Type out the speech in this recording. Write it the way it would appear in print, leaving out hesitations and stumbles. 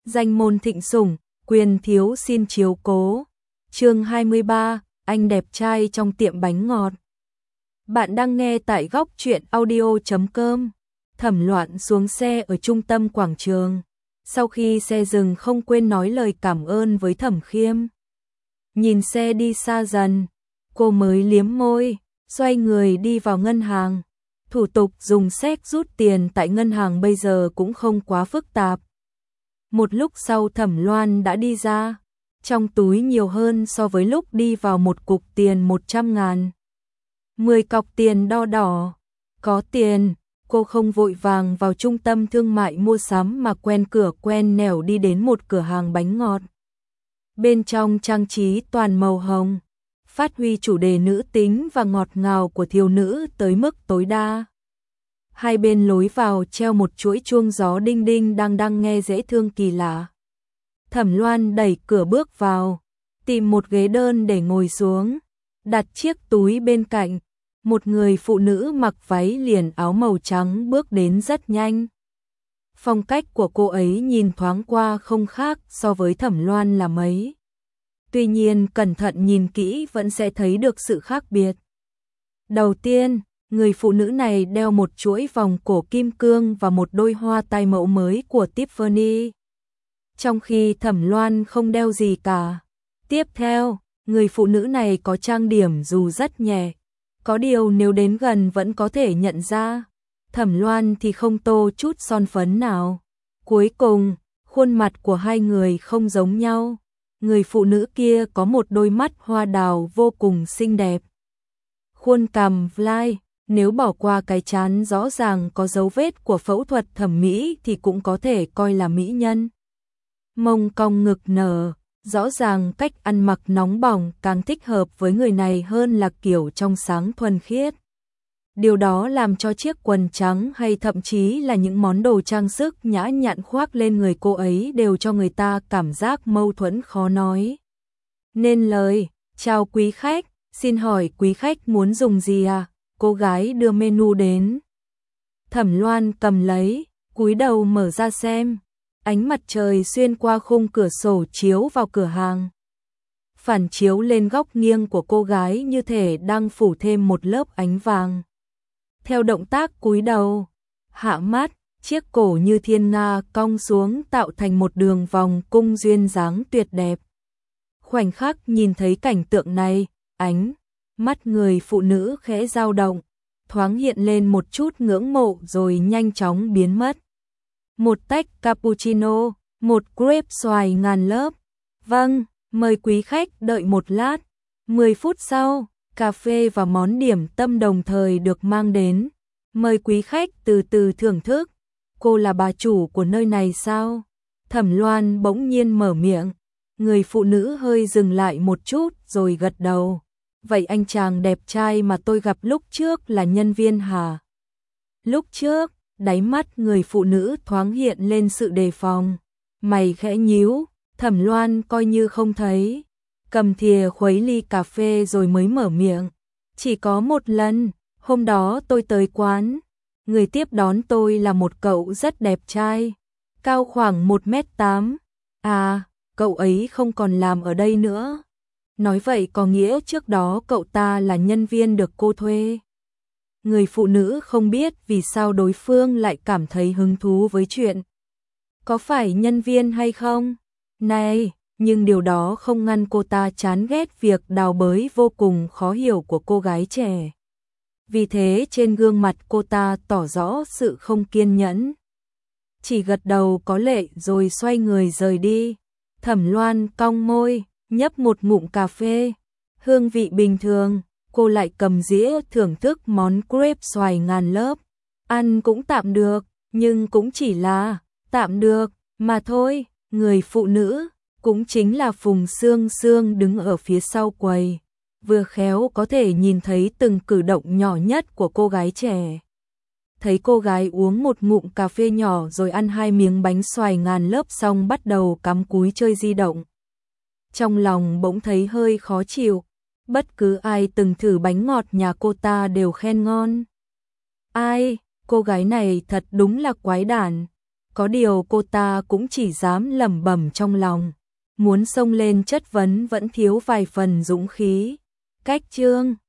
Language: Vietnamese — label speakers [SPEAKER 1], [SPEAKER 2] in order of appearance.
[SPEAKER 1] Danh môn thịnh sủng, quyền thiếu xin chiếu cố. Chương 23, anh đẹp trai trong tiệm bánh ngọt. Bạn đang nghe tại góc truyện audio.com. Thẩm Loan xuống xe ở trung tâm quảng trường. Sau khi xe dừng không quên nói lời cảm ơn với Thẩm Khiêm. Nhìn xe đi xa dần, cô mới liếm môi, xoay người đi vào ngân hàng. Thủ tục dùng séc rút tiền tại ngân hàng bây giờ cũng không quá phức tạp. Một lúc sau Thẩm Loan đã đi ra, trong túi nhiều hơn so với lúc đi vào một cục tiền 100.000. 10 cọc tiền đo đỏ, có tiền, cô không vội vàng vào trung tâm thương mại mua sắm mà quen cửa quen nẻo đi đến một cửa hàng bánh ngọt. Bên trong trang trí toàn màu hồng, phát huy chủ đề nữ tính và ngọt ngào của thiếu nữ tới mức tối đa. Hai bên lối vào treo một chuỗi chuông gió đinh đinh đang đang nghe dễ thương kỳ lạ. Thẩm Loan đẩy cửa bước vào, tìm một ghế đơn để ngồi xuống, đặt chiếc túi bên cạnh. Một người phụ nữ mặc váy liền áo màu trắng bước đến rất nhanh. Phong cách của cô ấy nhìn thoáng qua không khác so với Thẩm Loan là mấy. Tuy nhiên cẩn thận nhìn kỹ vẫn sẽ thấy được sự khác biệt. Đầu tiên, người phụ nữ này đeo một chuỗi vòng cổ kim cương và một đôi hoa tai mẫu mới của Tiffany. Trong khi Thẩm Loan không đeo gì cả. Tiếp theo, người phụ nữ này có trang điểm dù rất nhẹ. Có điều nếu đến gần vẫn có thể nhận ra. Thẩm Loan thì không tô chút son phấn nào. Cuối cùng, khuôn mặt của hai người không giống nhau. Người phụ nữ kia có một đôi mắt hoa đào vô cùng xinh đẹp. Khuôn cằm vai, nếu bỏ qua cái trán rõ ràng có dấu vết của phẫu thuật thẩm mỹ thì cũng có thể coi là mỹ nhân. Mông cong ngực nở, rõ ràng cách ăn mặc nóng bỏng càng thích hợp với người này hơn là kiểu trong sáng thuần khiết. Điều đó làm cho chiếc quần trắng hay thậm chí là những món đồ trang sức nhã nhặn khoác lên người cô ấy đều cho người ta cảm giác mâu thuẫn khó nói nên lời. Chào quý khách, xin hỏi quý khách muốn dùng gì à? Cô gái đưa menu đến. Thẩm Loan cầm lấy, cúi đầu mở ra xem. Ánh mặt trời xuyên qua khung cửa sổ chiếu vào cửa hàng. Phản chiếu lên góc nghiêng của cô gái như thể đang phủ thêm một lớp ánh vàng. Theo động tác cúi đầu, hạ mắt, chiếc cổ như thiên nga cong xuống tạo thành một đường vòng cung duyên dáng tuyệt đẹp. Khoảnh khắc nhìn thấy cảnh tượng này, ánh mắt người phụ nữ khẽ dao động, thoáng hiện lên một chút ngưỡng mộ rồi nhanh chóng biến mất. Một tách cappuccino, một crepe xoài ngàn lớp. Vâng, mời quý khách đợi một lát. 10 phút sau, cà phê và món điểm tâm đồng thời được mang đến. Mời quý khách từ từ thưởng thức. Cô là bà chủ của nơi này sao? Thẩm Loan bỗng nhiên mở miệng. Người phụ nữ hơi dừng lại một chút rồi gật đầu. Vậy anh chàng đẹp trai mà tôi gặp lúc trước là nhân viên hả? Lúc trước, đáy mắt người phụ nữ thoáng hiện lên sự đề phòng. Mày khẽ nhíu, Thẩm Loan coi như không thấy. Cầm thìa khuấy ly cà phê rồi mới mở miệng. Chỉ có một lần, hôm đó tôi tới quán. Người tiếp đón tôi là một cậu rất đẹp trai, cao khoảng 1m8. À, cậu ấy không còn làm ở đây nữa. Nói vậy có nghĩa trước đó cậu ta là nhân viên được cô thuê. Người phụ nữ không biết vì sao đối phương lại cảm thấy hứng thú với chuyện. Có phải nhân viên hay không? Này, nhưng điều đó không ngăn cô ta chán ghét việc đào bới vô cùng khó hiểu của cô gái trẻ. Vì thế trên gương mặt cô ta tỏ rõ sự không kiên nhẫn. Chỉ gật đầu có lệ rồi xoay người rời đi. Thẩm Loan cong môi, nhấp một ngụm cà phê. Hương vị bình thường, cô lại cầm dĩa thưởng thức món crepe xoài ngàn lớp. Ăn cũng tạm được, nhưng cũng chỉ là tạm được mà thôi. Người phụ nữ, cũng chính là Phùng Sương Sương đứng ở phía sau quầy, vừa khéo có thể nhìn thấy từng cử động nhỏ nhất của cô gái trẻ. Thấy cô gái uống một ngụm cà phê nhỏ rồi ăn 2 miếng bánh xoài ngàn lớp xong bắt đầu cắm cúi chơi di động. Trong lòng bỗng thấy hơi khó chịu, bất cứ ai từng thử bánh ngọt nhà cô ta đều khen ngon. Ai, cô gái này thật đúng là quái đản. Có điều cô ta cũng chỉ dám lẩm bẩm trong lòng, muốn xông lên chất vấn vẫn thiếu vài phần dũng khí. Cách chương